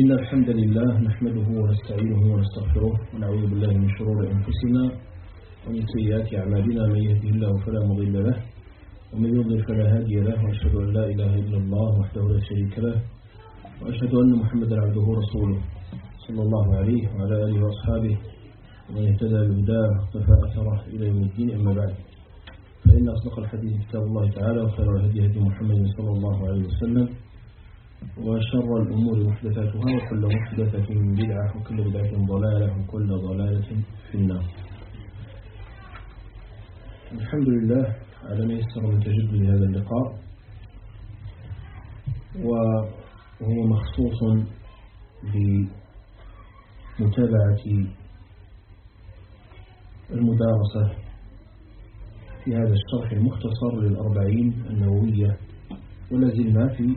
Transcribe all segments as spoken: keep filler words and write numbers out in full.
إن الحمد لله نحمده ونستعينه ونستغفره ونعوذ بالله من شرور أنفسنا ومن سيئات أعمالنا. من يهده الله فلا مضل له ومن يضلل فلا هادي له، وأشهد أن لا إله إلا الله وحده لا شريك له، وأشهد أن محمدا عبده ورسوله صلى الله عليه وعلى آله وأصحابه ومن اهتدى بهداه واقتفى أثره إلى يوم الدين. أما بعد، فإن أصدق الحديث كتاب الله تعالى، وخير الهدي هدي محمد صلى الله عليه وسلم، وشر الأمور محدثاتها، وكل محدثة بدعة، وكل بدعة ضلالة، وكل ضلالة في النار. الحمد لله على ما يسر من تجدد هذا اللقاء، وهو مخصوص بمتابعة المدارسة في هذا الشرح المختصر للأربعين النووية، ولازلنا في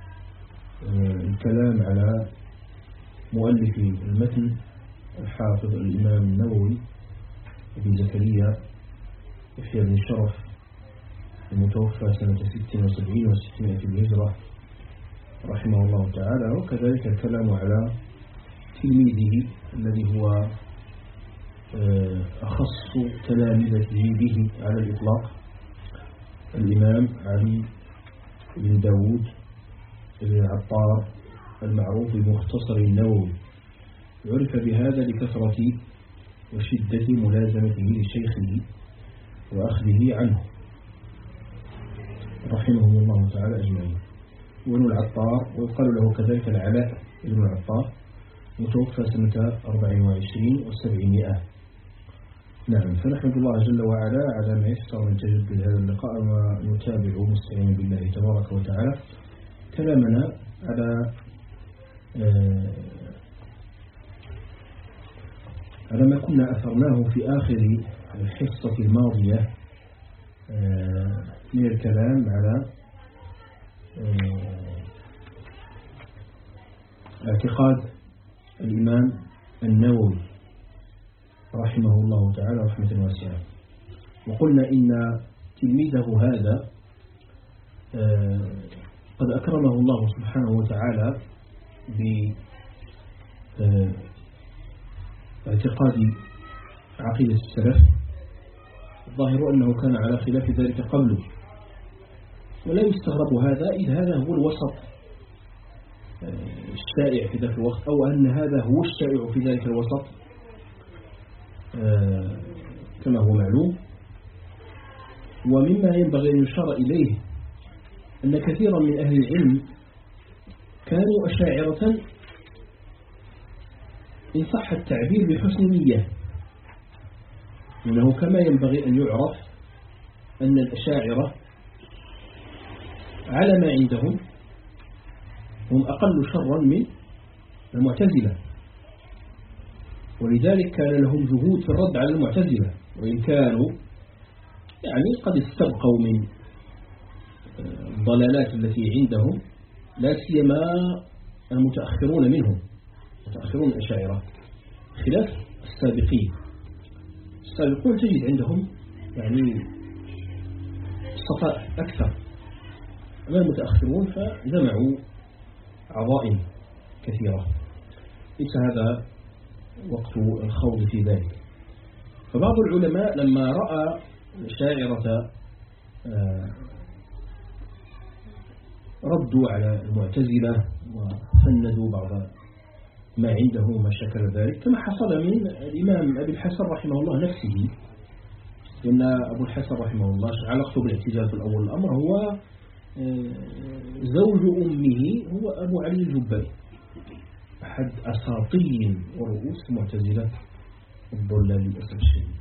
الكلام على مؤلف المتن الحافظ الإمام النووي ابن زكريا يحيى بن شرف، المتوفى سنة ست وسبعين وستمائة الهجرة رحمه الله تعالى. وكذلك الكلام على تلميذه الذي هو أخص تلامذته به على الإطلاق، الإمام علي بن داود بن عطار المعروف بمختصر النووي، عرف بهذا لكثرة وشدة ملازمته لشيخه وأخذه عنه رحمهم الله تعالى أجمعين. وابن العطار، ويقال له كذلك العلاء ابن العطار، متوفى سنة أربع وعشرين وسبعمائة. نعم، فنحمد الله جل وعلا على ما يسر من تجدد هذا اللقاء، ونتابع مستعينا بالله تبارك وتعالى كلامنا على آه على ما كنا أثرناه في آخر الحصة الماضية آه من الكلام على آه اعتقاد الإمام النووي رحمه الله تعالى رحمة واسعة. وقلنا إن تلميذه هذا آه قد أكرمه الله سبحانه وتعالى باعتقاد عقيدة السلف، الظاهر أنه كان على خلاف ذلك قبله، ولا يستغرب هذا إذ هذا هو الوسط الشائع في ذلك الوقت، أو أن هذا هو الشائع في ذلك الوسط كما هو معلوم. ومما ينبغي أن يشار إليه أن كثيرا من أهل العلم كانوا أشاعرة إن صح التعبير بحسن نية، لأنه كما ينبغي أن يعرف أن الأشاعرة على ما عندهم هم أقل شرا من المعتزلة، ولذلك كان لهم جهود في الرد على المعتزلة، وإن كانوا يعني قد استبقوا من الضلالات التي عندهم، لا سيما المتأخرون منهم، متأخرون الأشاعرة، خلاف السابقين. السابقون تجد عندهم يعني صفاء أكثر، أما المتأخرون فجمعوا عظائم كثيرة، ليس هذا وقت الخوض في ذلك. فبعض العلماء لما رأى الأشاعرة ردوا على المعتزلة وفندوا بعض ما عنده وما شكل ذلك، كما حصل من الإمام أبي الحسن رحمه الله نفسه، لأن أبو الحسن رحمه الله علاقته بالاعتزال في الأول الأمر هو زوج أمه هو أبو علي الجبائي، أحد أساطين ورؤوس معتزلة الضلال للأسف الشديد.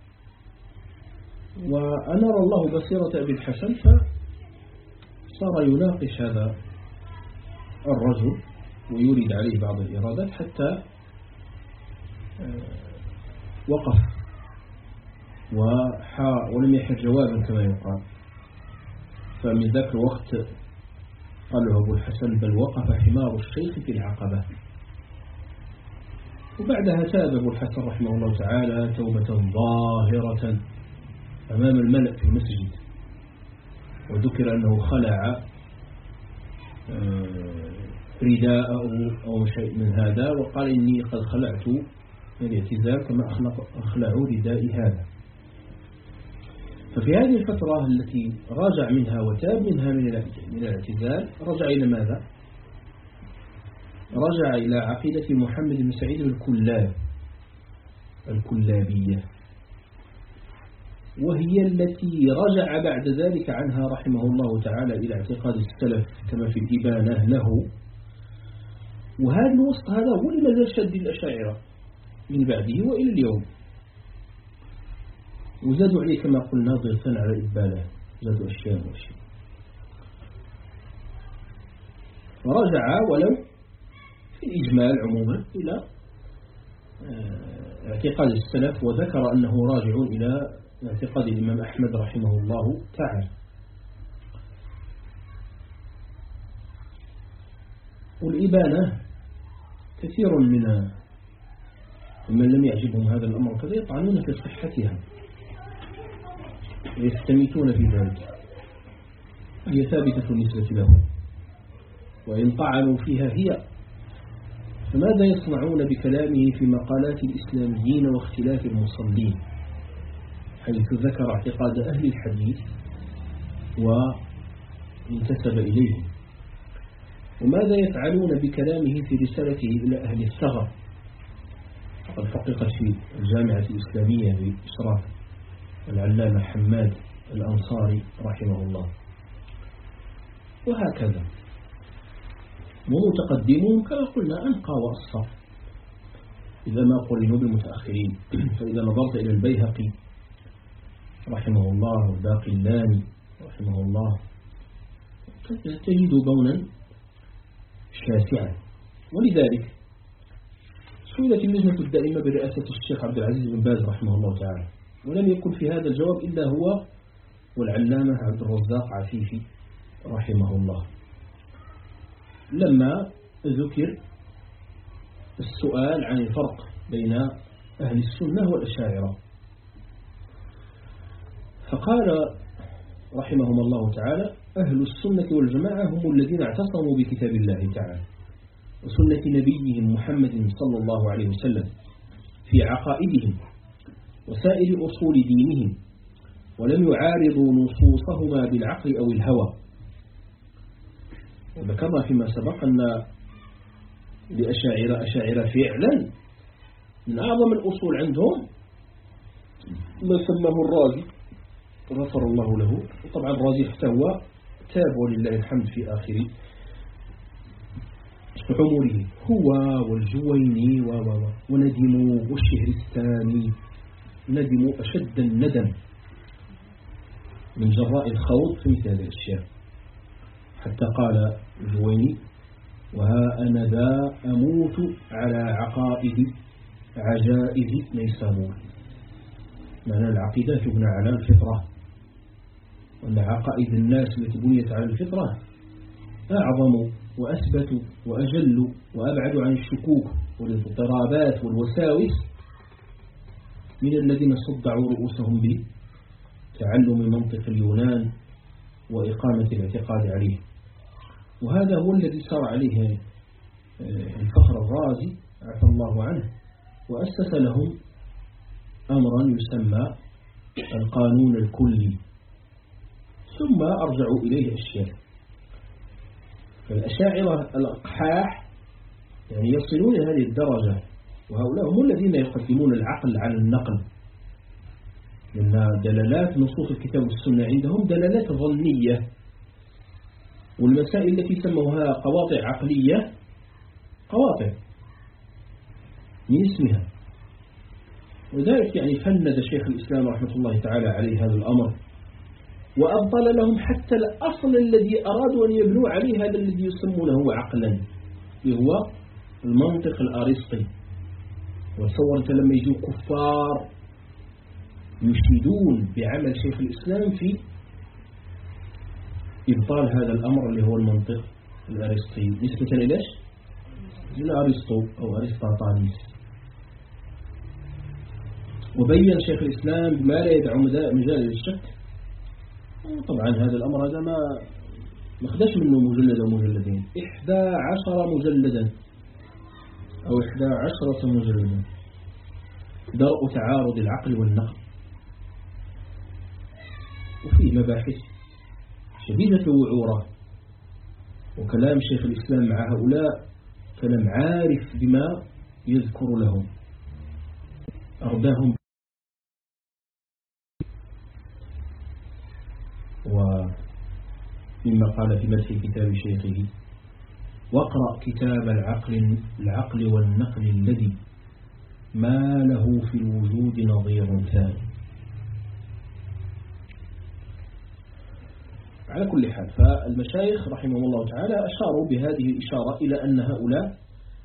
وأنار الله بصيرة أبي الحسن فصار يناقش هذا الرجل ويريد عليه بعض الإرادات، حتى وقف ولم يحر جوابا كما يقال. فمن ذاك الوقت قال له أبو الحسن: بل وقف حمار الشيخ في العقبة. وبعدها تاب أبو الحسن رحمه الله تعالى توبة ظاهرة أمام الملأ في المسجد، وذكر أنه خلع رداءه أو شيء من هذا، وقال إني قد خلعت الاعتزال كما أخلع ردائي هذا. ففي هذه الفترة التي راجع منها وتاب منها من الاعتزال، رجع إلى ماذا؟ رجع إلى عقيدة محمد بن سعيد الكلاب الكلابية، وهي التي رجع بعد ذلك عنها رحمه الله تعالى إلى اعتقاد السلف كما في الإبانة له. وهذا الوسط هذا هو اللي ما زال شد الأشاعرة من بعده وإلى اليوم، وزادوا عليه كما قلنا ضيفا على الإبانة، زادوا أشياء وأشياء. فرجع ولو في الإجمال عموما إلى اعتقاد السلف، وذكر أنه راجع إلى اعتقاد الإمام أحمد رحمه الله تعالى. والإبانة كثير من من لم يعجبهم هذا الأمر كذا يطعنون في صحتها ويستميتون في ذلك، هي ثابتة بالنسبة لهم، وإن طعنوا فيها هي. فماذا يصنعون بكلامه في مقالات الإسلاميين واختلاف المصلين، حيث ذكر اعتقاد أهل الحديث وانتسب إليه؟ وماذا يفعلون بكلامه في رسالته إلى أهل الثغر، قد فققت في الجامعة الإسلامية بإشراف العلامة حماد الأنصاري رحمه الله. وهكذا ومتقدمون كما قلنا أنقى وأصفى إذا ما قرنوا بالمتأخرين. فإذا نظرت إلى البيهقي رحمه الله والباقلاني رحمه الله تجد بونا شاسعا. ولذلك سئلت اللجنة الدائمة برئاسة الشيخ عبد العزيز بن باز رحمه الله تعالى، ولم يكن في هذا الجواب إلا هو والعلامة عبد الرزاق عفيفي رحمه الله، لما ذكر السؤال عن الفرق بين أهل السنة والأشاعرة، فقال رحمهم الله تعالى: أهل السنة والجماعة هم الذين اعتصموا بكتاب الله تعالى وسنة نبيهم محمد صلى الله عليه وسلم في عقائدهم وسائر أصول دينهم، ولم يعارضوا نصوصهما بالعقل أو الهوى. وذكرنا فيما سبق أن لأشاعرة أشاعرة فعلا من أعظم الأصول عندهم ما سماه الرازي غفر الله له. وطبعا الرازي احتوى تاب ولله الحمد في آخر عمره، هو والجويني وندموا والشهرستاني ندموا أشد الندم من جراء الخوض في مثل هذه الأشياء، حتى قال الجويني: وها أنا ذا أموت على عقائد عجائز نيسابور. معنى العقيدة تبنى على الفطرة، وأن عقائد الناس التي بنيت على الفطرة أعظم وأثبت وأجل وأبعد عن الشكوك والاضطرابات والوساوس من الذين صدعوا رؤوسهم بتعلم منطق اليونان وإقامة الاعتقاد عليه. وهذا هو الذي سار عليه الفخر الرازي عفى الله عنه، وأسس لهم أمرا يسمى القانون الكلي، ثم أرجعوا إليه أشياء. فالأشاعرة الأقحاح يعني يصلون إلى هذه الدرجة، وهؤلاء هم الذين يقدمون العقل على النقل، لأن دلالات نصوص الكتاب والسنة عندهم دلالات ظنية، والمسائل التي سموها قواطع عقلية قواطع من اسمها. وذلك يعني فند شيخ الإسلام رحمة الله تعالى عليه هذا الأمر، وأبطل لهم حتى الأصل الذي أرادوا أن يبنوا عليه، هذا الذي يسمونه عقلا، وهو المنطق الأرسطي. وتصورت لما يجوا كفار يشيدون بعمل شيخ الإسلام في إبطال هذا الأمر اللي هو المنطق الأرسطي نسبة إليش؟ إلى أرسطو أو أرسطاطاليس. وبين شيخ الإسلام بما لا يدع مجال للشك. طبعا هذا الأمر هذا ما ما خداش منه مجلد أو مجلدين، إحدى عشر مجلدا أو إحدى عشرة مجلدا، درء تعارض العقل والنقل. وفيه مباحث شديدة الوعورة، وكلام شيخ الإسلام مع هؤلاء كلام عارف بما يذكر لهم، أرداهم. ومما قال في مدح كتاب شيخه: واقرأ كتاب العقل العقل والنقل الذي ما له في الوجود نظير ثاني. على كل حال، فالمشايخ رحمهم الله تعالى أشاروا بهذه الإشارة إلى أن هؤلاء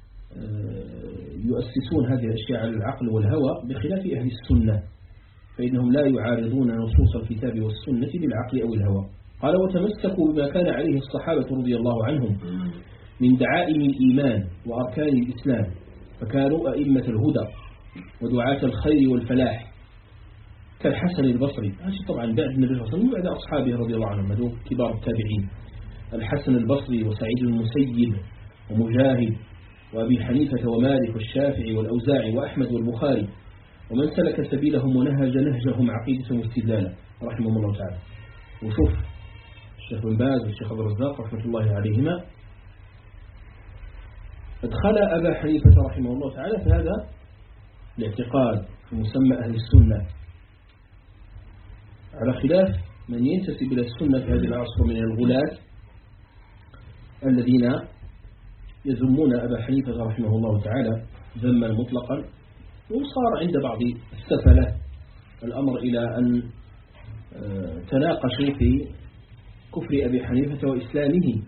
يؤسسون هذه الأشياء على العقل والهوى بخلاف أهل السنة، فإنهم لا يعارضون نصوص الكتاب والسنة بالعقل أو الهوى. قال: وتمسكوا بما كان عليه الصحابة رضي الله عنهم من دعائم الإيمان وأركان الإسلام، فكانوا أئمة الهدى ودعاة الخير والفلاح كالحسن البصري. هذا طبعا بعد النبي صلى الله عليه وسلم وبعد أصحابه رضي الله عنهم، هذول كبار التابعين: الحسن البصري وسعيد المسيب ومجاهد وأبي حنيفة ومالك والشافعي والأوزاعي وأحمد والبخاري، ومن سلك سبيلهم ونهج نهجهم عقيدة واستدلالا رحمهم الله تعالى. وشوف الشيخ بن باز والشيخ عبد الرزاق رحمة الله عليهما أدخل أبا حنيفة رحمه الله تعالى في هذا الاعتقاد في مسمى أهل السنة، على خلاف من ينتسب إلى السنة في هذه العصر من الغلاة الذين يذمون أبا حنيفة رحمه الله تعالى ذما مطلقا. وصار عند بعض السفلة الأمر إلى أن تناقشوا في كفر أبي حنيفة وإسلامه،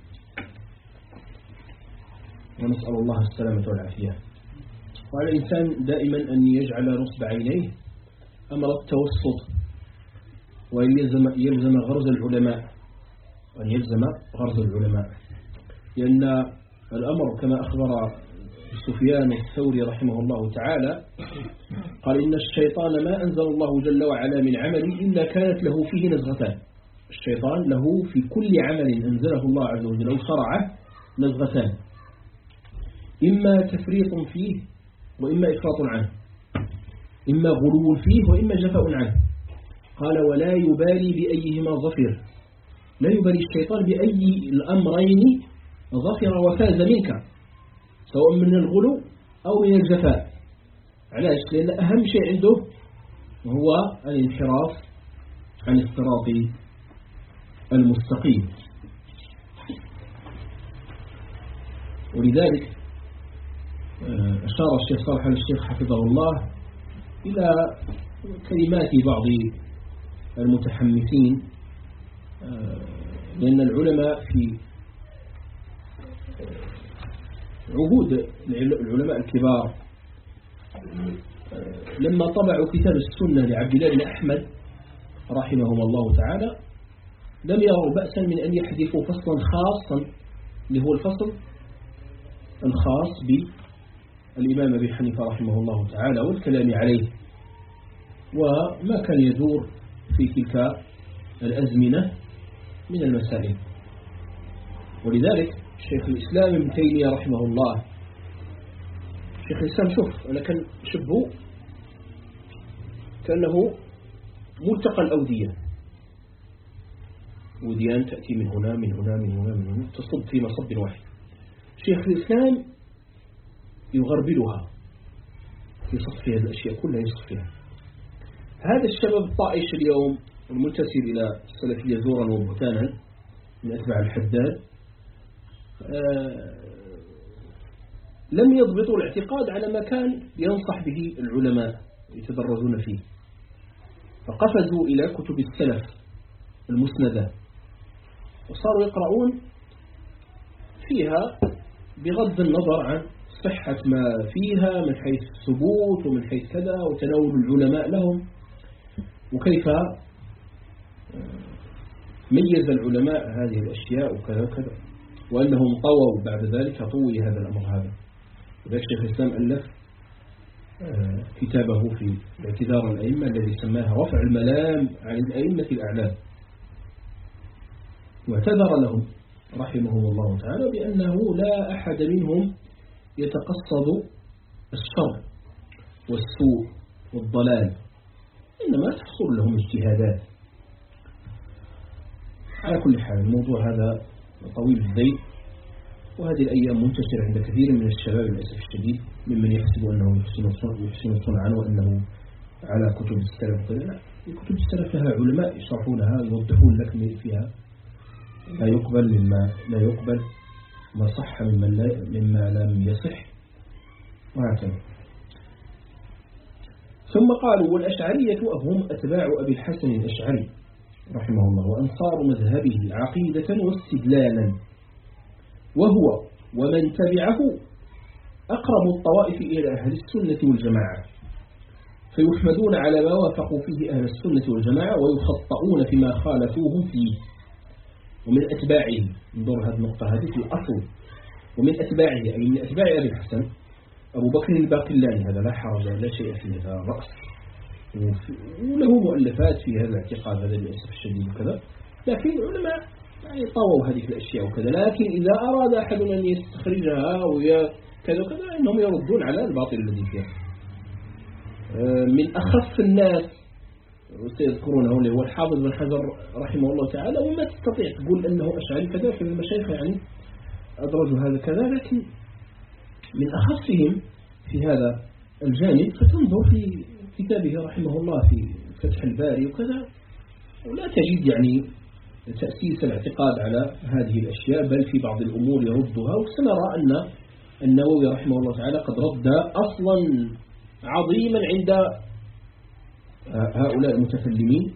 ونسأل الله السلامة والعافية. وعلى الإنسان دائما أن يجعل نصب عينيه أمر التوسط، وأن يلزم, يلزم غرز العلماء وأن يلزم غرز العلماء لأن الأمر كما أخبر سفيان الثوري رحمه الله تعالى قال: إن الشيطان ما أنزل الله جل وعلا من عمل إلا كانت له فيه نزغتان. الشيطان له في كل عمل أنزله الله عز وجل أو شرعه نزغتان، إما تفريط فيه وإما إفراط عنه، إما غلو فيه وإما جفاء عنه. قال: ولا يبالي بأيهما ظفر، لا يبالي الشيطان بأي الأمرين ظفر وفاز منك، سواء من الغلو أو من الجفاء. علاش؟ لأن أهم شيء عنده هو الانحراف عن الصراط المستقيم. ولذلك أشار الشيخ صالح الشيخ حفظه الله إلى كلمات بعض المتحمسين، لأن العلماء في عهود العلماء الكبار لما طبعوا كتاب السنة لعبد الله بن أحمد رحمهم الله تعالى لم يروا بأسا من أن يحذفوا فصلا خاصا اللي هو الفصل الخاص بالإمام أبي حنيفة رحمه الله تعالى والكلام عليه وما كان يدور في تلك الأزمنة من المسائل. ولذلك شيخ الإسلام ابن تيمية رحمه الله، شيخ الإسلام شوف أنا كان شبه كأنه ملتقى الأودية، وديان تأتي من هنا من هنا من هنا من هنا تصب في مصب واحد. شيخ الإسلام يغربلها في صفها الأشياء كلها يصفها. هذا الشباب الطائش اليوم المنتسب إلى السلفية زورا وبهتانا من أتباع الحداد آه لم يضبطوا الاعتقاد على ما كان ينصح به العلماء يتدرجون فيه، فقفزوا إلى كتب السلف المسندة وصاروا يقرؤون فيها بغض النظر عن صحة ما فيها من حيث الثبوت ومن حيث كذا وتناول العلماء لهم وكيف ميز العلماء هذه الأشياء وكذا وكذا، وأنهم طووا بعد ذلك طوي هذا الأمر هذا. وذلك شيخ الإسلام ألف كتابه في اعتذار الأئمة الذي سماها رفع الملام عن الأئمة الأعلام، واعتذر لهم رحمهم الله تعالى بأنه لا أحد منهم يتقصد الشر والسوء والضلال، إنما تحصل لهم اجتهادات. على كل حال الموضوع هذا طويل الذيل، وهذه الأيام منتشرة عند كثير من الشباب للأسف الشديد، ممن يحسب أنه يحسن صنعا وأنه على كتب السلف وكذا. لا، كتب السلف لها علماء يشرحونها يوضحون لك فيها لا يقبل مما لا يقبل، ما صح مما, مما لم يصح، وهكذا. ثم قالوا والأشعرية هم أتباع أبي الحسن الأشعري رحمه الله وأنصار مذهبه عقيدة واستدلالا، وهو ومن تبعه أقرب الطوائف إلى أهل السنة والجماعة، فيحمدون على ما وافقوا فيه أهل السنة والجماعة ويخطئون فيما خالفوهم فيه. ومن أتباعه، انظر هذه النقطة هذه في الأصل، ومن أتباعه أي من أتباع أبي الحسن أبو بكر الباقلاني، هذا لا حرج لا شيء فيه، هذا رأس وله مؤلفات في هذا الاعتقاد هذا للأسف الشديد وكذا، لكن العلماء يعني طووا هذه الأشياء وكذا. لكن إذا أراد أحد أن يستخرجها وكذا وكذا إنهم يردون على الباطل الذي فيها. من أخف الناس وسيذكرونه اللي هو الحافظ بن حجر رحمه الله تعالى، وما تستطيع تقول أنه أشعري كذا في المشايخ يعني أدرجوا هذا كذا، لكن من أخفهم في هذا الجانب فتنظر في كتابه رحمه الله في فتح الباري وكذا، ولا تجد يعني تأسيس الاعتقاد على هذه الأشياء، بل في بعض الأمور يردها. وسنرى أن النووي رحمه الله تعالى قد رد أصلا عظيما عند هؤلاء المتكلمين.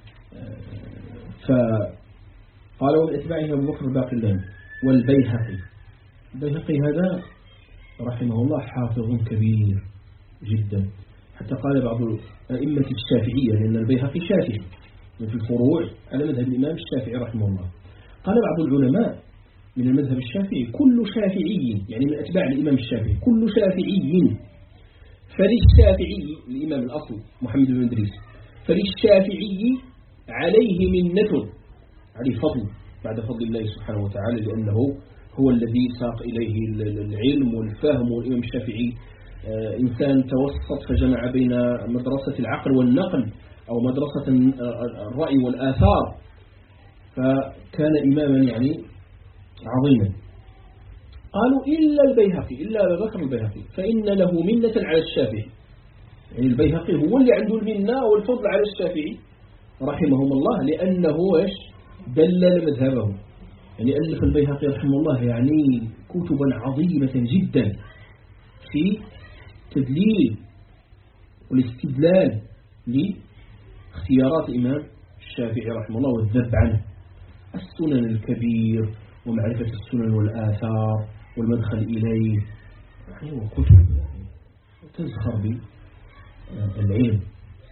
فقالوا من أتباعه أبو بكر الباقلاني والبيهقي. البيهقي هذا رحمه الله حافظ كبير جدا، حتى قال بعض أئمة الشافعية، لأن البيهقي شافعي في الفروع على مذهب الإمام الشافعي رحمه الله. قال بعض العلماء من المذهب الشافعي كل شافعي، يعني من أتباع الإمام الشافعي، كل شافعي فللشافعي الإمام الأصل محمد بن إدريس، فللشافعي عليه منة، عليه فضل بعد فضل الله سبحانه وتعالى، لأنه هو الذي ساق إليه العلم والفهم. والإمام الشافعي إنسان توسط فجمع بين مدرسة العقل والنقل أو مدرسة الرأي والآثار، فكان إماما يعني عظيما. قالوا إلا البيهقي، إلا أبا بكر البيهقي فإن له منة على الشافعي، يعني البيهقي هو اللي عنده المنة والفضل على الشافعي رحمهم الله، لأنه إيش دلل مذهبه. يعني ألف البيهقي رحمه الله يعني كتبا عظيمة جدا في تدليل والاستدلال لاختيارات إمام الشافعي رحمه الله والذب عنه، السنن الكبير ومعرفة السنن والآثار والمدخل إليه، يعني وكتب تزخر بالعلم.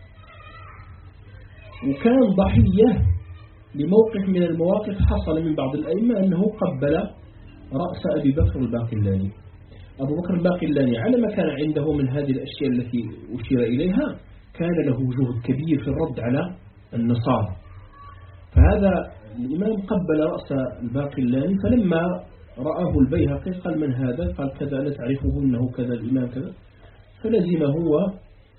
وكان ضحية لموقف من المواقف حصل من بعض الأئمة أنه قبل رأس أبي بكر الباقلاني. أبو بكر الباقلاني على ما كان عنده من هذه الأشياء التي أشير إليها كان له جهد كبير في الرد على النصارى، فهذا الإمام قبل رأس الباقلاني، فلما رآه البيهقي قال من هذا؟ قال كذا لا تعرفه إنه كذا الإمام كذا، فلزم هو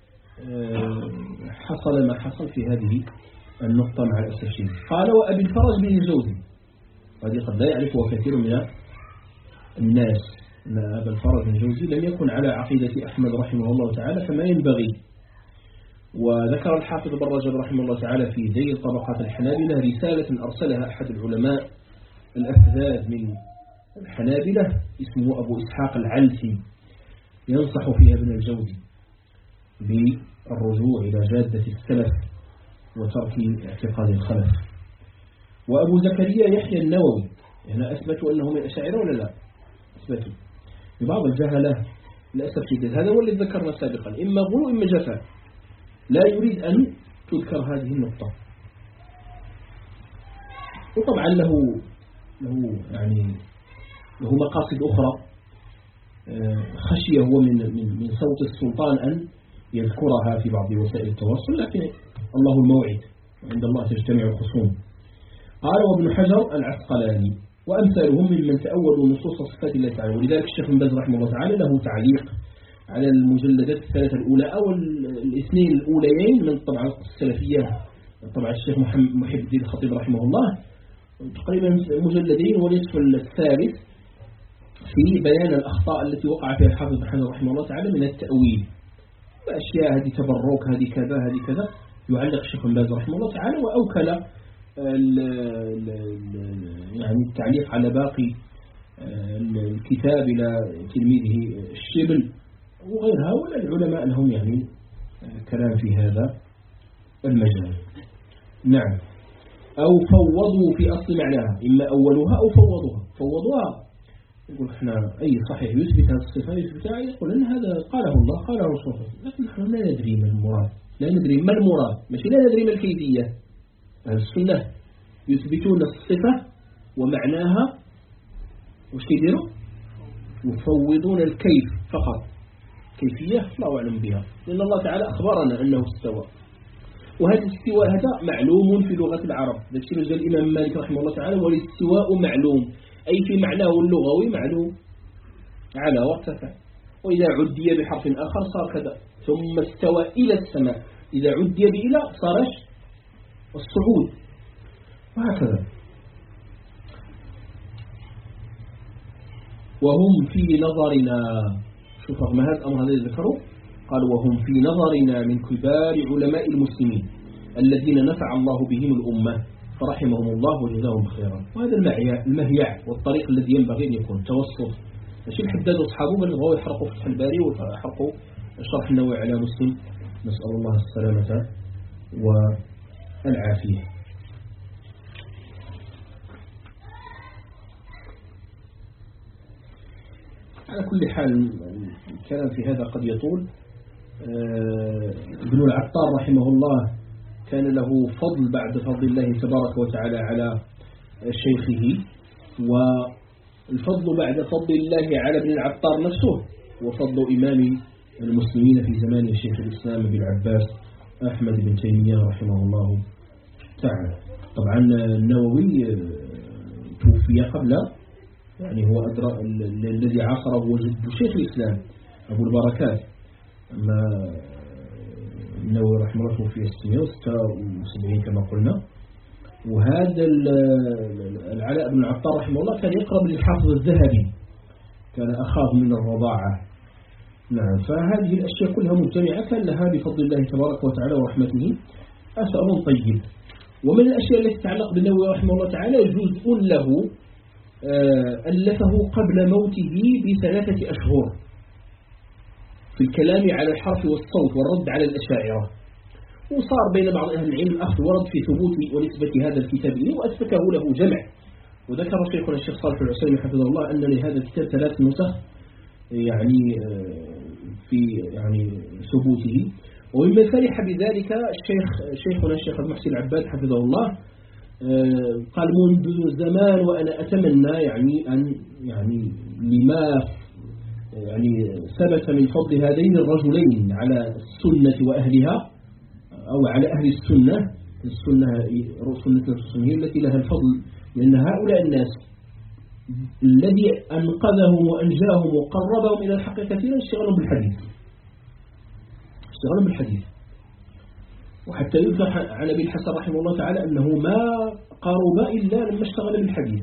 حصل ما حصل في هذه النقطة مع الأسف الشديد. قال وأبي الفرج بن الجوزي، هذه قد لا يعرفها كثير من الناس، أن أبا الفرج بن الجوزي لم يكن على عقيدة أحمد رحمه الله تعالى كما ينبغي. وذكر الحافظ بن رجب رحمه الله تعالى في ذيل طبقات الحنابلة رسالة أرسلها أحد العلماء الأفذاذ من الحنابلة اسمه أبو إسحاق العلسي، ينصح فيها ابن الجوزي بالرجوع إلى جادة السلف وترك اعتقاد الخلف. وأبو زكريا يحيى النووي هنا أثبتوا أنهم الأشاعرة ولا لا؟ أثبتوا. لبعض الجهلة للأسف شديد، هذا هو الذي ذكرنا سابقا، إما غلو إما جفاء، لا يريد أن تذكر هذه النقطة. وطبعا له له يعني له مقاصد أخرى، خشية هو من من من صوت السلطان أن يذكرها في بعض وسائل التواصل، لكن الله الموعد، وعند الله تجتمع الخصوم. قال وابن حجر العسقلاني وأمثالهم ممن تأولوا نصوص صفات الله تعالى. ولذلك الشيخ بن باز رحمه الله تعالى له تعليق على المجلدات الثلاثة الأولى أو الاثنين الأوليين من الطبعة السلفية، طبعا الشيخ محب الدين الخطيب رحمه الله، تقريبا مجلدين ونصف الثالث في بيان الأخطاء التي وقع فيها الحافظ رحمه الله تعالى من التأويل، أشياء هذه تبرك، هذه كذا، هذه كذا، يعلق الشيخ بن باز رحمه الله تعالى، وأوكل ال ال يعني التعليق على باقي الكتاب إلى تلميذه الشبل وغير هؤلاء العلماء لهم يعني كلام في هذا المجال. نعم. أو فوضوا في أصل معناها، إما أولوها أو فوضوها. فوضوها يقول إحنا أي صحيح يثبت هذا الصفة يثبتها، يقول أن هذا قاله الله قاله رسوله، لكن نحن لا ندري ما المراد، لا ندري ما المراد، ماشي لا ندري ما الكيفية. أهل السنة يثبتون الصفة ومعناها، وش كيديروا؟ يفوضون الكيف فقط، كيفية لا أعلم بها، لأن الله تعالى أخبرنا أنه استوى، وهذا الاستواء هذا معلوم في لغة العرب. ذلك الشيء قال الإمام مالك رحمه الله تعالى: والاستواء معلوم، أي في معناه اللغوي معلوم، على وارتفع، وإذا عدي بحرف آخر صار كذا، ثم استوى إلى السماء، إذا عدي بإلى صار الصعود، وهكذا. وهم في نظرنا، شوف رغم هذا الأمر الذي ذكروا قال: وهم في نظرنا من كبار علماء المسلمين الذين نفع الله بهم الأمة فرحمهم الله وجزاهم خيرا. وهذا المهيع المهيع والطريق الذي ينبغي أن يكون توسط، ماشي الحداد وأصحابه بل بغوا يحرقوا فتح الباري ويحرقوا شرح النووي على مسلم، نسأل الله السلامة والعافية. على كل حال الكلام في هذا قد يطول. ابن العطار رحمه الله كان له فضل بعد فضل الله تبارك وتعالى على شيخه، والفضل بعد فضل الله على ابن العطار نفسه وفضل إمام المسلمين في زمان شيخ الإسلام ابن العباس أحمد بن تيمية رحمه الله تعالى. طبعا النووي توفي قبل، يعني هو أدرى الذي عاصره هو جد شيخ الإسلام أبو البركات، أما النووي رحمه الله توفي ستمائة وستة وسبعين كما قلنا. وهذا العلاء بن العطار رحمه الله كان يقرب للحافظ الذهبي، كان أخاه من الرضاعة. نعم. فهذه الأشياء كلها مجتمعة كان لها بفضل الله تبارك وتعالى ورحمته أثر طيب. ومن الأشياء التي تتعلق بالنووي رحمه الله تعالى جزء له ألفه قبل موته بثلاثة أشهر في الكلام على الحرف والصوت والرد على الأشاعرة، وصار بين بعض أهل العلم الأخذ ورد في ثبوت ونسبة هذا الكتاب إليه، وأسبكه له جمع. وذكر شيخنا الشيخ صالح العسيمي حفظه الله أن لهذا الكتاب ثلاث نسخ يعني في يعني ثبوته. ومما فرح بذلك الشيخ شيخنا الشيخ المحسن العباد حفظه الله قال: منذ زمان وأنا أتمنى يعني أن يعني لما يعني ثبت من فضل هذين الرجلين على السنة وأهلها، أو على أهل السنة، السنة سنة السنة التي لها الفضل، لأن هؤلاء الناس الذي أنقذهم وأنجاهم وقربهم إلى الحق كثيرا اشتغلوا بالحديث، اشتغلوا بالحديث. وحتى يذكر عن أبي الحسن رحمه الله تعالى أنه ما قرب إلا لما اشتغل بالحديث.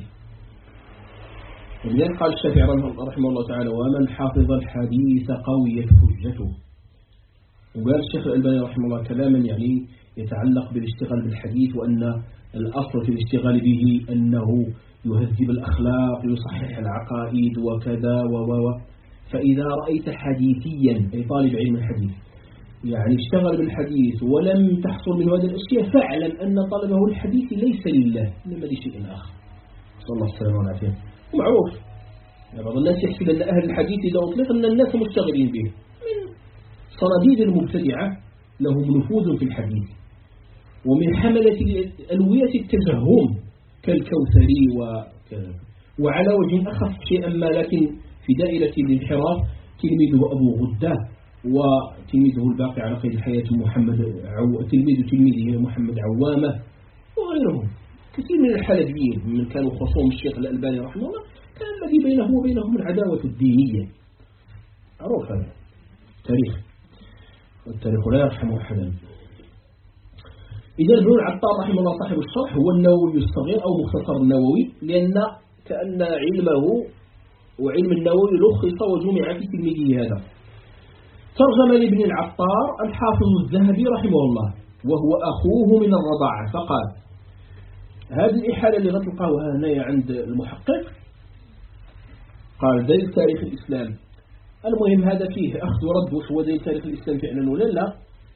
ولذلك قال الشافعي رحمه الله تعالى: ومن حافظ الحديث قويت حجته. وقال الشيخ الألباني رحمه الله كلاما يعني يتعلق بالاشتغال بالحديث، وأن الأصل في الاشتغال به أنه يهذب الأخلاق، يصحح العقائد وكذا و فإذا رأيت حديثيا أي طالب علم الحديث يعني اشتغل بالحديث ولم تحصل من هذه الأشياء، فاعلم أن طلبه الحديث ليس لله إنما لشيء آخر. صلى الله عليه وسلم والعافية. ومعروف يعني بعض الناس يحسب أن أهل الحديث إذا أطلق أن الناس مشتغلين به، من صناديد المبتدعة لهم نفوذ في الحديث، ومن حملة ألوية التجهم كالكوثري وكذا. وعلى وجه أخف شيئا ما لكن في دائرة الانحراف تلميذه أبو غدة، وتلميذه الباقي على قيد الحياة محمد عو... تلميذ تلميذه محمد عوامة وغيرهم كثير من الحلبيين من كانوا خصوم الشيخ الألباني رحمه الله كان الذي بينه وبينهم العداوة الدينية، معروف هذا تاريخ، والتاريخ لا يرحم أحدا. إذا ابن العطار رحمه الله صاحب الشرح هو النووي الصغير أو مختصر النووي، لأن كأن علمه وعلم النووي لخص وجمع في تلميذه هذا. ترجم لابن العطار الحافظ الذهبي رحمه الله وهو أخوه من الرضاعة، فقال: هذه الإحالة اللي غتلقاوها هنا عند المحقق قال دليل تاريخ الإسلام. المهم هذا فيه أخذ ورد، وش هو دليل تاريخ الإسلام فعلا ولا لا؟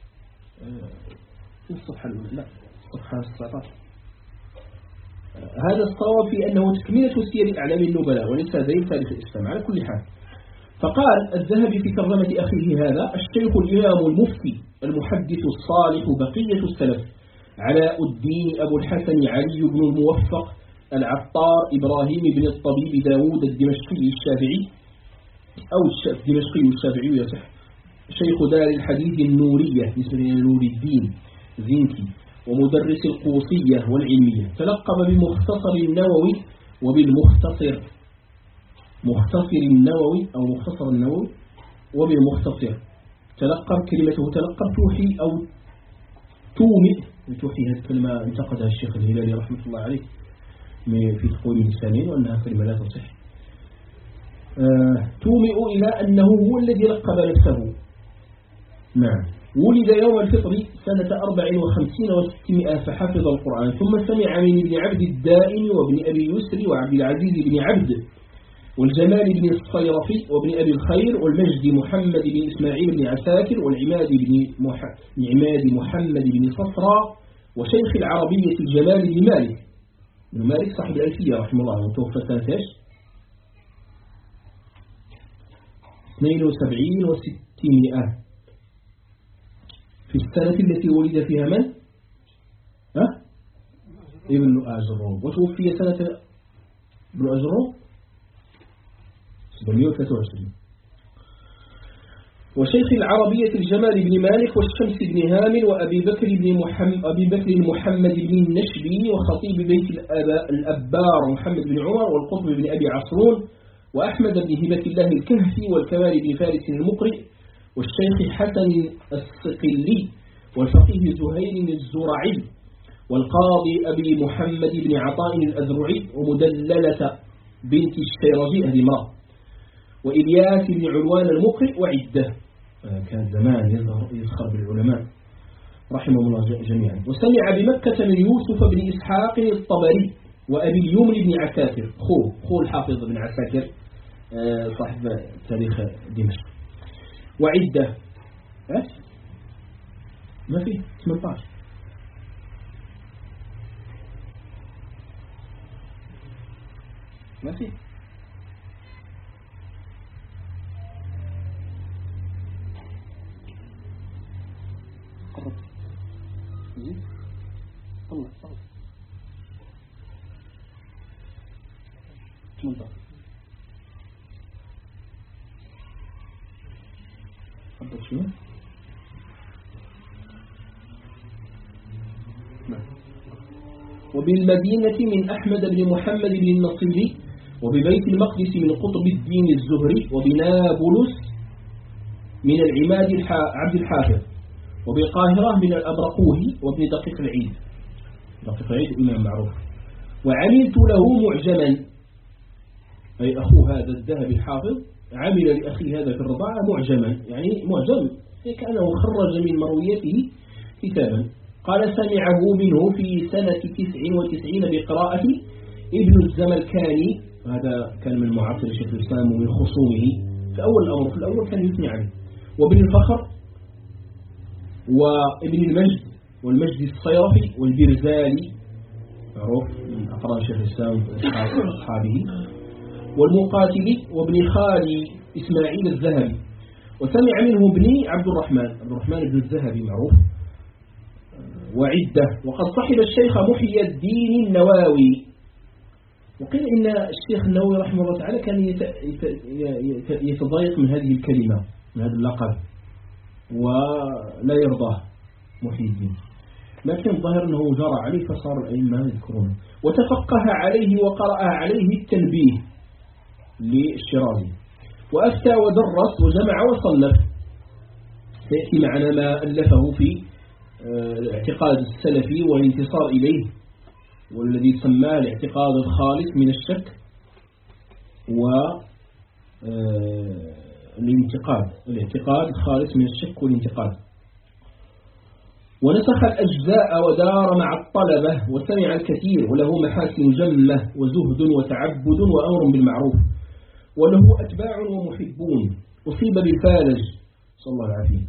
في الصفحة الأولى، لا الصفحة السابعة. هذا الصواب في أنه تكملة سير أعلام النبلاء وليس دليل تاريخ الإسلام على كل حال. فقال الذهبي في ترجمة أخيه هذا: الشيخ الإمام المفتي المحدث الصالح بقية السلف علاء الدين أبو الحسن علي بن الموفق العطار إبراهيم بن الطبيب داود الدمشقي الشافعي أو الدمشقي الشافعي يصح، شيخ دار الحديث النورية نسبة إلى نور الدين زنكي ومدرس القوصية والعلمية، تلقب بمختصر النووي وبالمختصر مختصر النووي أو مختصر النووي وبالمختصر. تلقب كلمته تلقب توحي أو تومئ، توحي هذه الكلمة انتقدها الشيخ الهلالي رحمة الله عليه في تقويم اللسانين وأنها كلمة لا تصح. آه تومئ إلى أنه هو الذي لقب نفسه. نعم. ولد يوم الفطر سنة أربع وخمسين وستمائة فحفظ القرآن، ثم سمع من ابن عبد الدائم وابن أبي يسر وعبد العزيز بن عبد والجمال بن الصيرفي وابن أبي الخير والمجد محمد بن إسماعيل بن عساكر والعماد بن مح... عماد محمد بن صفرا وشيخ العربية الجمال بن مالك بن مالك صاحب الألفية رحمه الله، وتوفى سنة اثنين وسبعين وستمائة في السنة التي ولد فيها من؟ ها؟ ابن أجروم. وتوفي سنة ابن أجروم سبعمائة وثلاثة وعشرين. وشيخ العربية الجمال بن مالك والشمس بن هامل وأبي بكر بن محمد أبي بكر محمد بن النشبي وخطيب بيت الأبار محمد بن عمر والقطب بن أبي عصرون وأحمد بن هبة الله الكهفي والكمال بن فارس المقرئ والشيخ حسن الصقلي والفقيه زهير الزرعي والقاضي أبي محمد بن عطاء الأذرعي ومدللة بنت الشيرجي هذه امرأة وإلياس بن علوان المقرئ وعدة. كان زمان يذخر بالعلماء رحمه الله جميعا. وسمع بمكة من يوسف بن إسحاق الطبري وأبي اليمن بن عساكر خو خو الحافظ بن عساكر صاحب تاريخ دمشق وعدة. أه؟ ما فيه ثمانية عشر ما فيه قرب زين طلع طلع ثمانية عشر قرب شنو وبالمدينة من أحمد بن محمد بن النصيري وببيت المقدس من قطب الدين الزهري وبنابلس من العماد عبد الحافظ وبالقاهرة من الأبرقوهي وابن دقيق العيد دقيق العيد إمام معروف. وعملت له معجما، أي أخو هذا الذهب الحافظ عمل لأخي هذا في الرضاعة معجما، يعني معجم كأنه خرج من مرويته كتابا. قال سمعه منه في سنة تسع وتسعين بقراءة ابن الزملكاني، هذا كان من معاصر شيخ الإسلام ومن خصومه في أول الأمر، في الأول كان يثني عليه، وابن الفخر وابن المجد والمجد الصيرفي والبرزالي معروف من أقران شيخ الإسلام وأصحابه والمقاتلي وابن خالي إسماعيل الذهبي. وسمع منه ابني عبد الرحمن عبد الرحمن بن الذهبي معروف وعدة. وقد صحب الشيخ محي الدين النواوي. وقيل إن الشيخ النووي رحمه الله تعالى كان يتضايق من هذه الكلمة من هذا اللقب ولا يرضاه محي الدين. لكن الظاهر أنه جرى عليه فصار الأئمة يذكرونه. وتفقه عليه وقرأ عليه التنبيه للشيرازي، وأفتى ودرس وجمع وصنف. سيأتي معنا ما ألفه في الاعتقاد السلفي والانتصار إليه، والذي سماه الاعتقاد الخالص من الشك والانتقاد، الاعتقاد الخالص من الشك والانتقاد. ونسخ الأجزاء ودار مع الطلبة وسمع الكثير، وله محاسن جمة وزهد وتعبد وأمر بالمعروف، وله أتباع ومحبون. أصيب بالفالج صلى الله العافية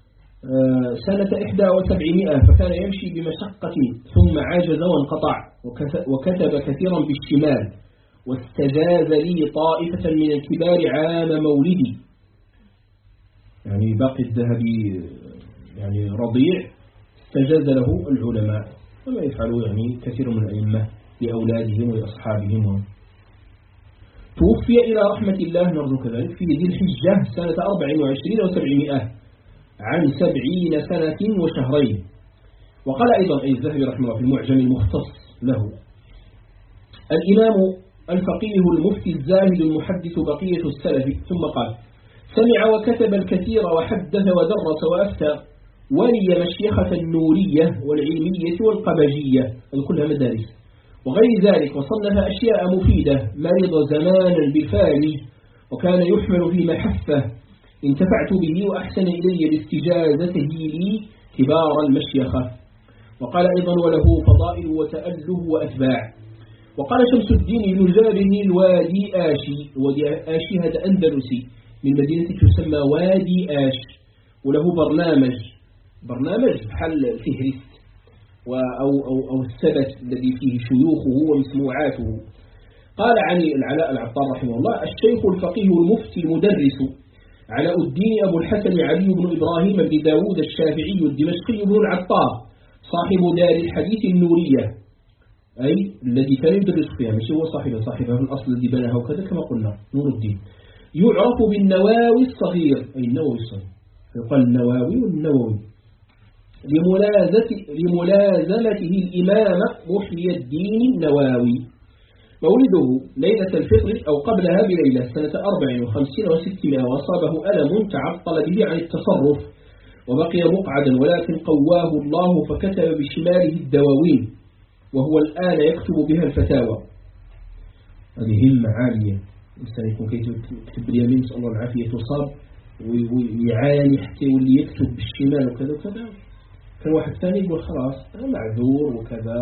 سنة إحدى وسبعمائة، فكان يمشي بمشقة ثم عجز وانقطع، وكتب كثيرا بالشمال. واستجاز لي طائفة من الكبار عام مولدي، يعني باقي الذهبي يعني رضيع، استجاز له العلماء وما يفعلوا يعني كثير من الأئمة لأولادهم ولأصحابهم. توفي إلى رحمة الله نرجو كذلك في ذي الحجة سنة أربع وعشرين وسبعمائة عن سبعين سنة وشهرين. وقال أيضا أي الذهبي رحمه الله في المعجم المختص له: الإمام الفقيه المفتي الزاهد المحدث بقية السلف. ثم قال: سمع وكتب الكثير وحدث ودرس وأفتى، ولي مشيخة النورية والعلمية والقبجية، كلها مدارس وغير ذلك، وصنف أشياء مفيدة. مرض زمانا بالفالج وكان يحمل في محفة، انتفعت به وأحسن إلي باستجازته لي كبار المشيخة. وقال أيضا: وله فضائل وتأله وأتباع. وقال شمس الدين بن جابر الوادي آشي، وادي آشي هذا أندلسي من مدينة تسمى وادي آش، وله برنامج برنامج حل فهرست أو, أو, أو السبت الذي فيه شيوخه ومسموعاته. قال عن العلاء العطار رحمه الله: الشيخ الفقيه المفتي المدرس علاء الدين أبو الحسن علي بن إبراهيم بن داود الشافعي الدمشقي بن العطار، صاحب دار الحديث النورية، أي الذي كان يدرس فيها، مش هو صاحبه صاحبه في الأصل الذي بناها وكذا كما قلنا نور الدين. يعرف بالنواوي الصغير، أي النووي الصغير، يقال النواوي والنووي، لملازمته الإمام محي الدين النواوي. مولده ليلة الفطر أو قبلها بليلة سنة أربع وخمسين وستمائة، وأصابه ألم تعطل به عن التصرف وبقي مقعدا، ولكن قواه الله فكتب بشماله الدواوين، وهو الآن يكتب بها الفتاوى. هذه همة عالية، الإنسان يكون يكتب باليمين نسأل الله العافية تصاب ويعاني حتى واللي يكتب بالشمال وكذا وكذا. كان واحد ثاني يقول خلاص أنا معذور وكذا.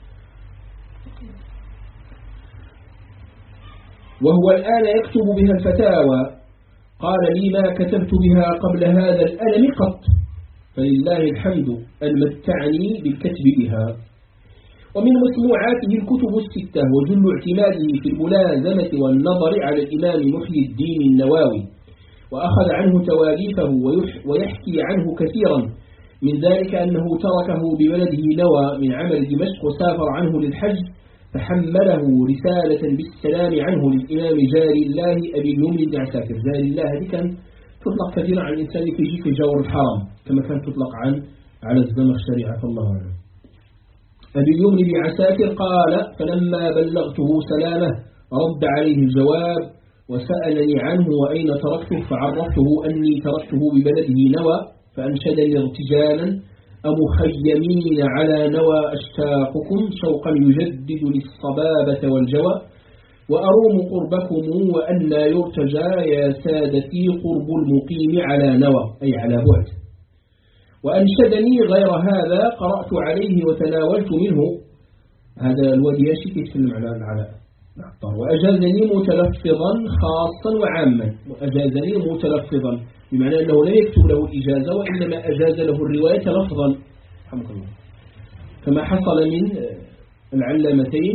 وهو الآن يكتب بها الفتاوى. قال لي: ما كتبت بها قبل هذا الألم قط، فلله الحمد أن متعني بالكتب بها. ومن مسموعاته الكتب الستة، وجل اعتماده في الملازمة والنظر على الإمام محي الدين النواوي، وأخذ عنه تواليفه ويحكي عنه كثيرا، من ذلك أنه تركه ببلده نوى من عمل دمشق وسافر عنه للحج، فحمله رسالة بالسلام عنه للإمام جاري الله أبي اليمن بن عساكر. جاري الله هذه كان تطلق كثيرا عن الإنسان في يجي في جور الحرام، كما كان تطلق عن على الزمخشري عفى الله عنه. أبي اليمن بن عساكر قال: فلما بلغته سلامه رد عليه الجواب وسألني عنه وأين تركته، فعرفته أني تركته ببلده نوى، فأنشدني ارتجالا: أمخيمين على نوى أشتاقكم شوقا يجدد للصبابة والجوى، وأروم قربكم وأن لا يرتجى يا سادتي قرب المقيم على نوى، أي على بعد. وأنشدني غير هذا قرأت عليه وتناولت منه، هذا الودياشي يتكلم على العلاء، وأجازني متلفظا خاصا وعاما. وأجازني متلفظا بمعنى أنه لا يكتب له الإجازة، وإنما أجاز له الرواية لفظا، رحمك الله، كما حصل من العلامتين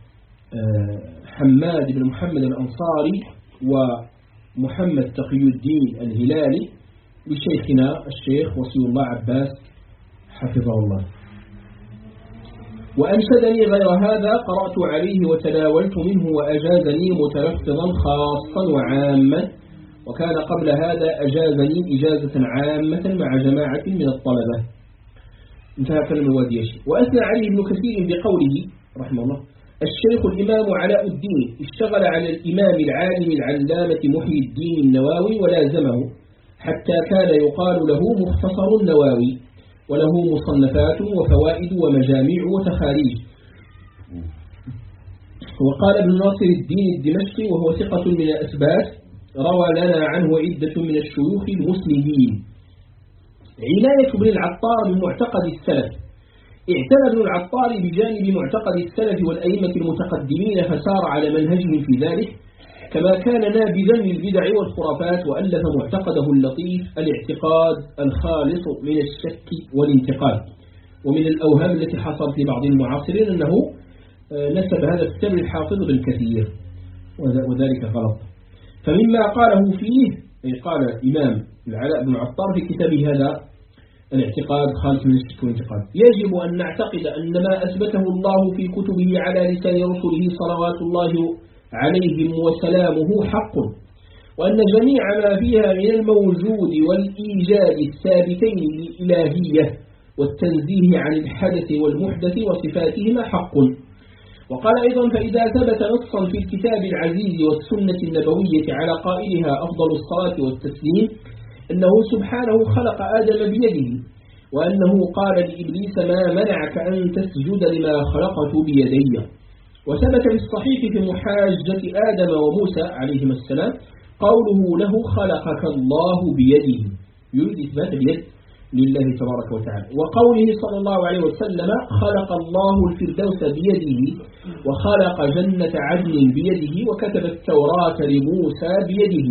حماد بن محمد الأنصاري ومحمد تقي الدين الهلالي لشيخنا الشيخ وصي الله عباس حفظه الله. وأنشدني غير هذا قرأت عليه وتناولت منه، وأجازني متلفظا خاصا وعاما، وكان قبل هذا أجازني إجازة عامة مع جماعة من الطلبة. انتهى كلام الواديشي. وأثنى عليه ابن كثير بقوله رحمه الله: الشيخ الإمام علاء الدين اشتغل على الإمام العالم العلامة محي الدين النووي ولازمه حتى كان يقال له مختصر النووي، وله مصنفات وفوائد ومجاميع وتخاريج. وقال ابن ناصر الدين الدمشقي وهو ثقة من الأثبات روى لنا عنه عدة من الشيوخ المسلمين. عناية ابن العطار بمعتقد السلف: اعتنى ابن العطار بجانب معتقد السلف والأئمة المتقدمين فسار على منهجهم في ذلك، كما كان نابذا للبدع والخرافات، وألف معتقده اللطيف الاعتقاد الخالص من الشك والانتقاد. ومن الأوهام التي حصلت لبعض المعاصرين أنه نسب هذا السر الحافظ بن كثير، وذلك غلط. فمما قاله فيه، أي قال الإمام العلاء بن عطار في كتابه هذا الاعتقاد خالص من الشك والانتقاد: يجب أن نعتقد أن ما أثبته الله في كتبه على لسان رسله صلوات الله عليهم وسلامه حق، وأن جميع ما فيها من الموجود والإيجاد الثابتين للإلهية والتنزيه عن الحدث والمحدث وصفاتهما حق. وقال أيضا: فإذا ثبت نصا في الكتاب العزيز والسنة النبوية على قائلها أفضل الصلاة والتسليم أنه سبحانه خلق آدم بيده، وأنه قال لإبليس: ما منعك أن تسجد لما خلقت بيدي. وثبت في الصحيح في محاجة آدم وموسى عليهما السلام قوله له: خلقك الله بيده، يريد إثبات اليد لله تبارك وتعالى. وقوله صلى الله عليه وسلم: خلق الله الفردوس بيده وخلق جنة عدن بيده وكتب التوراة لموسى بيده،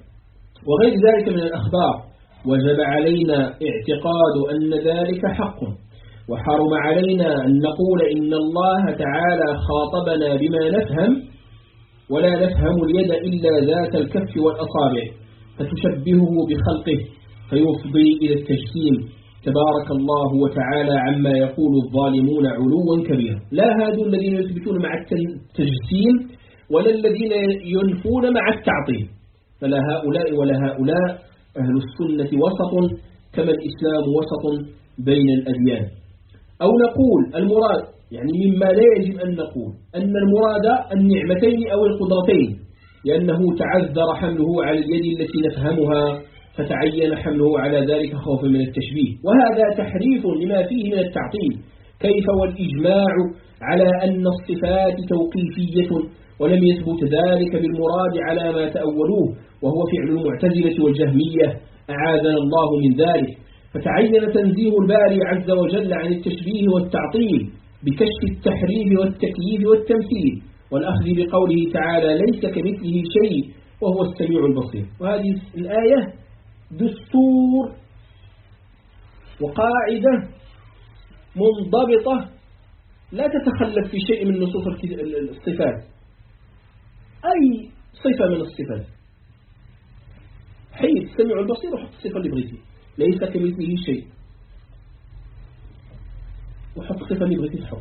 وغير ذلك من الأخبار. وجب علينا اعتقاد أن ذلك حق، وحرم علينا أن نقول إن الله تعالى خاطبنا بما نفهم، ولا نفهم اليد إلا ذات الكف والأصابع، فتشبهه بخلقه فيفضي إلى التجسيم، تبارك الله وتعالى عما يقول الظالمون علوا كبيرا. لا هذو الذين يثبتون مع التجسيم، ولا الذين ينفون مع التعطيل، فلا هؤلاء ولا هؤلاء. أهل السنة وسط، كما الإسلام وسط بين الأديان. أو نقول المراد، يعني مما لا يجب أن نقول، أن المراد النعمتين أو القدرتين، لأنه تعذر حمله على اليد التي نفهمها فتعين حمله على ذلك خوفا من التشبيه، وهذا تحريف لما فيه من التعطيل. كيف والإجماع على أن الصفات توقيفية ولم يثبت ذلك بالمراد على ما تأولوه، وهو فعل المعتزلة والجهمية أعاذنا الله من ذلك. فتعين تنزيه الباري عز وجل عن التشبيه والتعطيل بكشف التحريف والتكييف والتمثيل، والأخذ بقوله تعالى: ليس كمثله شيء وهو السميع البصير. وهذه الآية دستور وقاعدة منضبطة لا تتخلف في شيء من نصوص الصفات، أي صفة من الصفات، حيث السميع البصير وحط الصفة اللي بغيتي، ليس كمثله شيء، وحط الصفة اللي بغيتي تحط.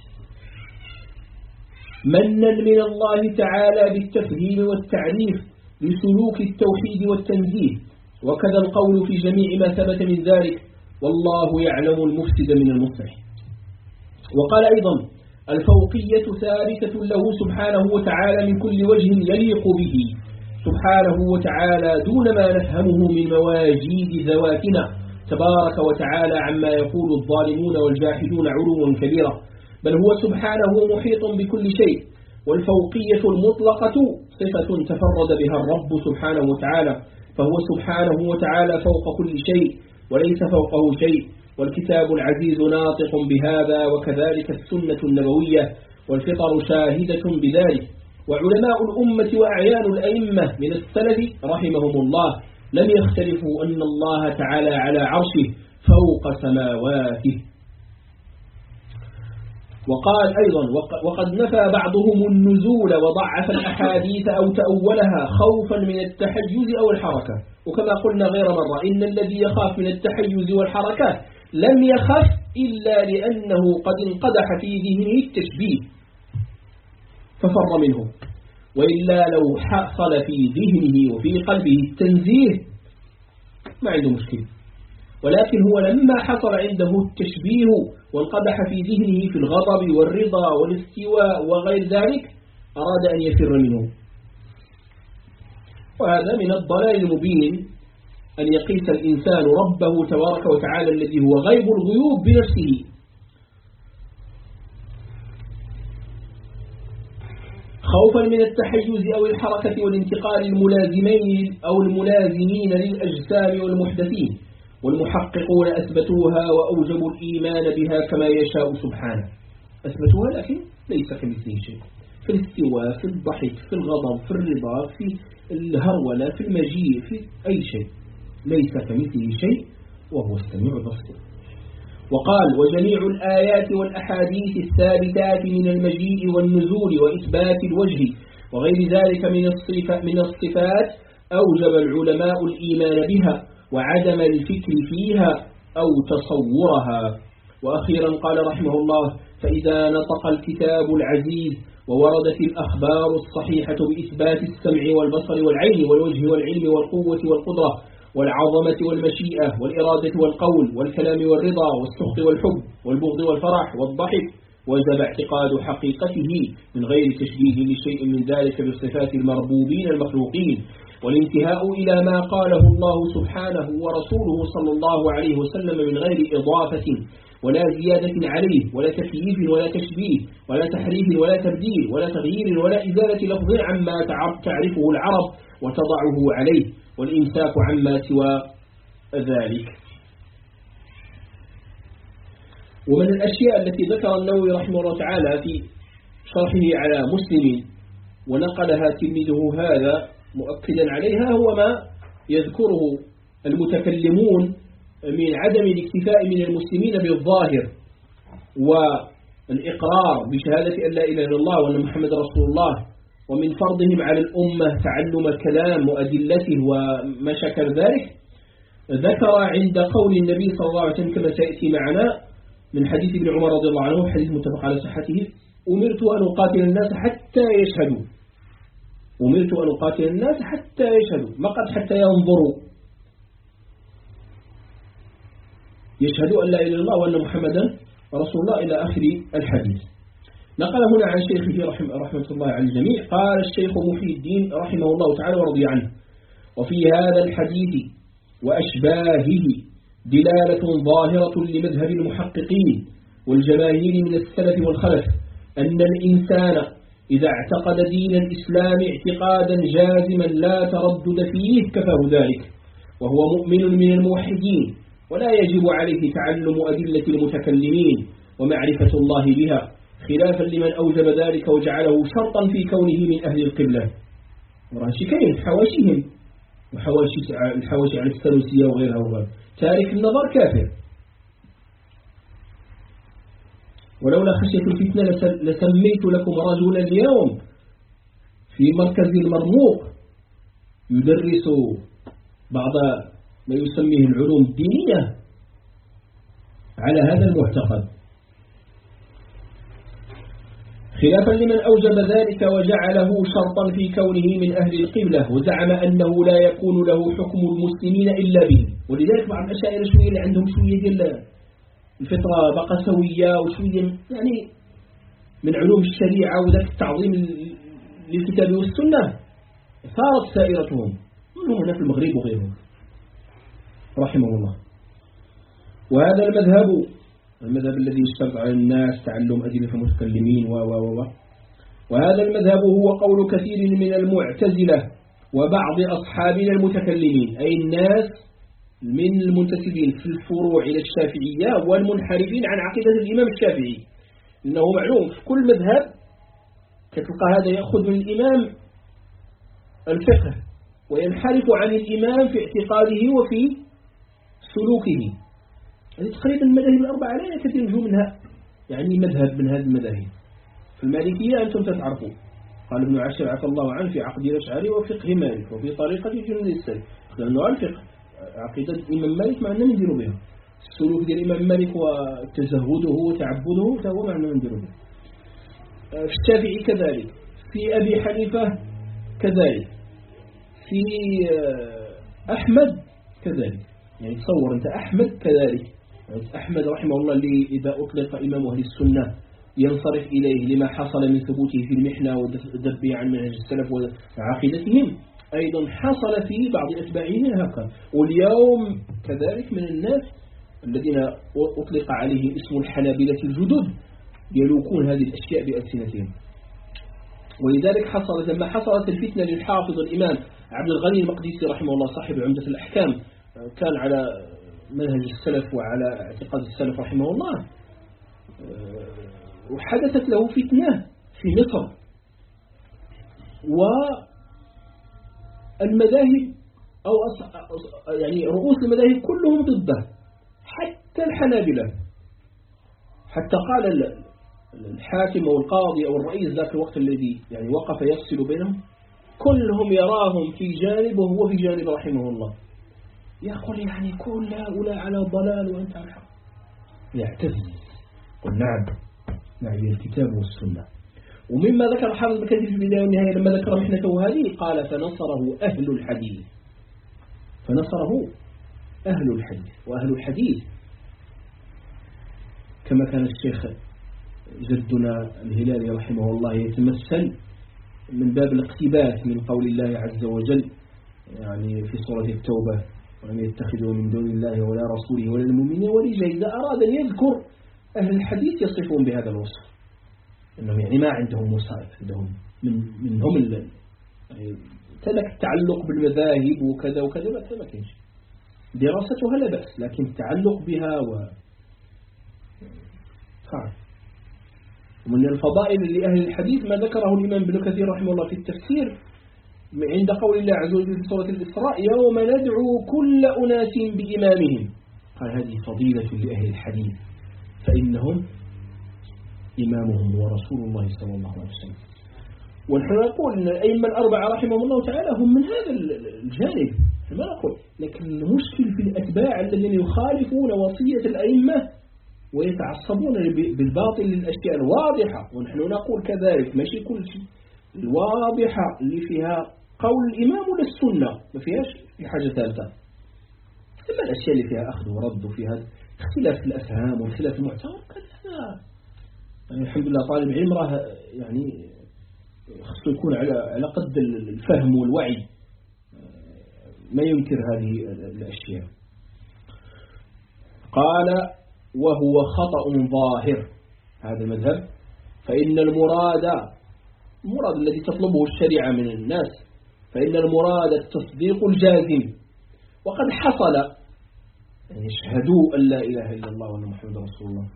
منا من الله تعالى بالتفهيم والتعريف لسلوك التوحيد والتنزيه، وكذا القول في جميع ما ثبت من ذلك، والله يعلم المفسد من المصلح. وقال أيضا: الفوقية ثابتة له سبحانه وتعالى من كل وجه يليق به سبحانه وتعالى دون ما نفهمه من مواجيد ذواتنا، تبارك وتعالى عما يقول الظالمون والجاحدون علوا كبيرا، بل هو سبحانه محيط بكل شيء. والفوقية المطلقة صفة تفرد بها الرب سبحانه وتعالى، فهو سبحانه وتعالى فوق كل شيء وليس فوقه شيء. والكتاب العزيز ناطق بهذا، وكذلك السنة النبوية، والفطر شاهدة بذلك. وعلماء الأمة وأعيان الأئمة من السلف رحمهم الله لم يختلفوا أن الله تعالى على عرشه فوق سماواته. وقال أيضا: وقد نفى بعضهم النزول وضعف الأحاديث أو تأولها خوفا من التحيز أو الحركة. وكما قلنا غير مرة، إن الذي يخاف من التحيز والحركة لم يخف إلا لأنه قد انقدح في ذهنه التشبيه ففر منه، وإلا لو حصل في ذهنه وفي قلبه التنزيه ما عنده مشكلة. ولكن هو لما حصل عنده التشبيه وانقدح في ذهنه في الغضب والرضا والاستواء وغير ذلك أراد أن يفر منه. وهذا من الضلال المبين أن يقيس الإنسان ربه تبارك وتعالى الذي هو غيب الغيوب بنفسه، خوفا من التحيز أو الحركة والانتقال الملازمين أو الملازمين للأجسام والمحدثين، والمحققون أثبتوها وأوجبوا الإيمان بها كما يشاء سبحانه. أثبتوها لكن ليس كمثله شيء، في الاستواء، في الضحك، في الغضب، في الرضا، في الهرولة، في المجيء، في أي شيء ليس كمثله شيء وهو السميع البصير. وقال: وجميع الآيات والأحاديث الثابتات من المجيء والنزول وإثبات الوجه وغير ذلك من الصفات, من الصفات أوجب العلماء الإيمان بها وعدم الفكر فيها أو تصورها. وأخيرا قال رحمه الله: فإذا نطق الكتاب العزيز ووردت الأخبار الصحيحة بإثبات السمع والبصر والعين والوجه والعلم والقوة والقدرة والعظمة والمشيئة والإرادة والقول والكلام والرضا والسخط والحب والبغض والفرح والضحك، وجب اعتقاد حقيقته من غير تشبيه لشيء من ذلك بصفات المربوبين المخلوقين، والانتهاء إلى ما قاله الله سبحانه ورسوله صلى الله عليه وسلم من غير إضافة ولا زيادة عليه ولا تكييف ولا تشبيه ولا تحريف ولا تبديل ولا تغيير ولا إزالة لفظ عما تعرفه العرب وتضعه عليه، والإمساك عما سوى ذلك. ومن الأشياء التي ذكر النووي رحمه الله تعالى في شرحه على مسلم ونقلها تلميذه هذا مؤكدا عليها هو ما يذكره المتكلمون من عدم الاكتفاء من المسلمين بالظاهر والإقرار بشهادة أن لا إله إلا الله وأن محمد رسول الله، ومن فرضهم على الأمة تعلم الكلام وأدلته وما شكل ذلك. ذكر عند قول النبي صلى الله عليه وسلم كما سيأتي معنا من حديث ابن عمر رضي الله عنه، حديث متفق على صحته: أمرت أن أقاتل الناس حتى يشهدوا أمرت أن أقاتل الناس حتى يشهدوا، ما قد حتى ينظروا، يشهدوا أن لا إله إلا الله وأن محمدا رسول الله إلى آخر الحديث. نقل هنا عن شيخه رحمه, رحمة الله على الجميع. قال الشيخ محي الدين رحمه الله تعالى ورضي عنه: وفي هذا الحديث وأشباهه دلالة ظاهرة لمذهب المحققين والجماهير من السلف والخلف أن الإنسان إذا اعتقد دين الإسلام اعتقادا جازما لا تردد فيه كفاه ذلك، وهو مؤمن من الموحدين، ولا يجب عليه تعلم أدلة المتكلمين ومعرفة الله بها، خلافا لمن أوجب ذلك وجعله شرطا في كونه من أهل القبلة. وراشي كريم حواشيهم وحواشي الحواشي عن السلوسية وغيرها وغيرها، تارك النظر كافر. ولولا خشية الفتنة لسميت لكم رجلا اليوم في مركز المرموق يدرس بعض ما يسميه العلوم الدينية على هذا المعتقد، خلافا لمن أوجب ذلك وجعله شرطا في كونه من أهل القبلة، وزعم أنه لا يكون له حكم المسلمين إلا به. ولذلك بعض الأشاعرة شوية اللي عندهم شوية ديال الفطرة بقى سوية وشوية يعني من علوم الشريعة وذلك التعظيم للكتاب والسنة صارت سائرتهم، منهم هنا في المغرب وغيرهم رحمه الله. وهذا المذهب المذهب الذي يشترط على الناس تعلم أدلة المتكلمين و و و وهذا المذهب هو قول كثير من المعتزلة وبعض أصحابنا المتكلمين، أي الناس من المنتسبين في الفروع إلى الشافعية والمنحرفين عن عقيدة الإمام الشافعي. إنه معلوم في كل مذهب كتلقى هذا يأخذ من الإمام الفقه وينحرف عن الإمام في اعتقاده وفي سلوكه. يعني تقريبا المذاهب الأربعة لا كثير منها يعني مذهب من هذه المذاهب. في المالكية أنتم تعرفوا قال ابن عاشر عفى الله عنه في عقد الأشعري وفقه مالك وفي طريقة جند السلف، لأنه الفقه عقيدة الإمام مالك ما عندنا نديروا بها، السلوك ديال الإمام مالك وتزهده وتعبده فهو ما عندنا نديروا بها. في الشافعي كذلك، في أبي حنيفة كذلك، في أحمد كذلك، يعني تصور أنت أحمد كذلك، أحمد رحمه الله اللي إذا أطلق إمام أهل السنة ينصرف إليه لما حصل من ثبوته في المحنة والذب عن منهج السلف وعقيدتهم، أيضا حصل في بعض أتباعه هكذا. واليوم كذلك من الناس الذين أطلق عليهم اسم الحنابلة الجدد يلوكون هذه الأشياء بألسنتهم. ولذلك حصلت لما حصلت الفتنة للحافظ الإمام عبد الغني المقدسي رحمه الله صاحب عمدة الأحكام، كان على منهج السلف وعلى اعتقاد السلف رحمه الله، وحدثت له فتنة في مصر، والمذاهب أو يعني رؤوس المذاهب كلهم ضده حتى الحنابلة، حتى قال الحاكم أو القاضي أو الرئيس ذاك الوقت الذي يعني وقف يفصل بينهم كلهم يراهم في جانب وهو في جانب رحمه الله، يقول يعني كل هؤلاء على ضلال وأنت على الحق، يعتز. قل نعم نعم الكتاب والسنة. ومما ذكر حافظ بن كثير في البداية والنهاية لما ذكر محنته هذه قال فنصره أهل الحديث، فنصره أهل الحديث. وأهل الحديث كما كان الشيخ جدنا الهلالي رحمه الله يتمثل من باب الاقتباس من قول الله عز وجل يعني في سورة التوبة ولم يتخذوا من دون الله ولا رسوله ولا المؤمنين وليجا، إذا أراد أن يذكر أهل الحديث يصفون بهذا الوصف إنهم يعني ما عندهم مصائب، عندهم من منهم يعني تلك التعلق بالمذاهب وكذا وكذا ما كانش دراستها لا بأس، لكن التعلق بها و صعب. ومن الفضائل لأهل الحديث ما ذكره الإمام ابن كثير رحمه الله في التفسير عند قول الله عز وجل في سورة الإسراء يوم ندعو كل أناس بإمامهم، قال هذه فضيلة لأهل الحديث فإنهم إمامهم ورسول الله صلى الله عليه وسلم. ونحن نقول أن الأئمة الأربعة رحمهم الله تعالى هم من هذا الجانب، ما نقول، لكن المشكل في الأتباع الذين يخالفون وصية الأئمة ويتعصبون بالباطل للأشياء الواضحة. ونحن نقول كذلك ماشي كل شيء الواضحة اللي فيها قول الإمام ولا السنة ما فيهاش في حاجة ثالثة، أما الأشياء اللي فيها أخذ ورد وفيها اختلاف الأفهام واختلاف المعتبر كذا يعني الحمد لله طالب علم راه يعني خصو يكون على على قد الفهم والوعي ما ينكر هذه الأشياء. قال وهو خطأ ظاهر هذا المذهب، فإن المراد المراد الذي تطلبه الشريعة من الناس فإن المراد التصديق الجازم، وقد حصل يعني يشهدوا أن لا إله إلا الله وأن محمد رسول الله،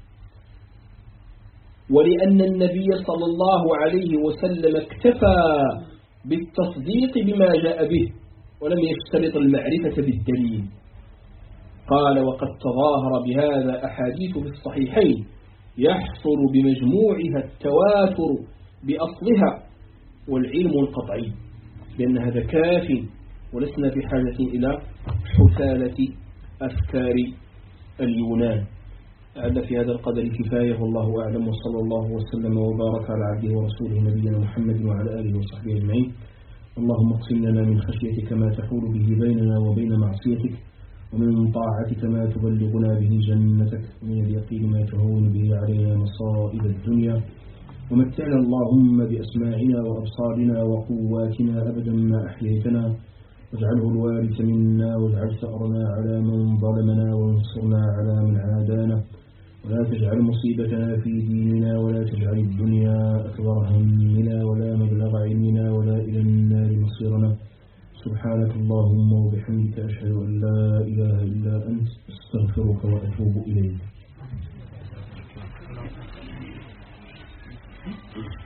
ولأن النبي صلى الله عليه وسلم اكتفى بالتصديق بما جاء به ولم يشترط المعرفة بالدليل. قال وقد تظاهر بهذا أحاديث في الصحيحين يحصل بمجموعها التواتر بأصلها والعلم القطعي بأن هذا كاف، ولسنا بحاجة إلى حثالة أفكار اليونان. أعد في هذا القدر كفاية والله أعلم، وصلى الله وسلم وبارك على عبده ورسوله نبينا محمد وعلى آله وصحبه أجمعين. اللهم اقسم لنا من خشيتك ما تحول به بيننا وبين معصيتك، ومن طاعتك ما تبلغنا به جنتك، ومن اليقين ما تهون به علينا مصائب الدنيا، ومتعنا اللهم بأسماعنا وأبصارنا وقواتنا أبدا ما أحييتنا، واجعله الوارث منا، واجعل ثأرنا على من ظلمنا، وانصرنا على من عادانا، ولا تجعل مصيبتنا في ديننا، ولا تجعل الدنيا أكبر همنا ولا مبلغ علمنا ولا إلى النار مصيرنا. سبحانك اللهم وبحمدك أشهد أن لا إله إلا أنت أستغفرك وأتوب إليك.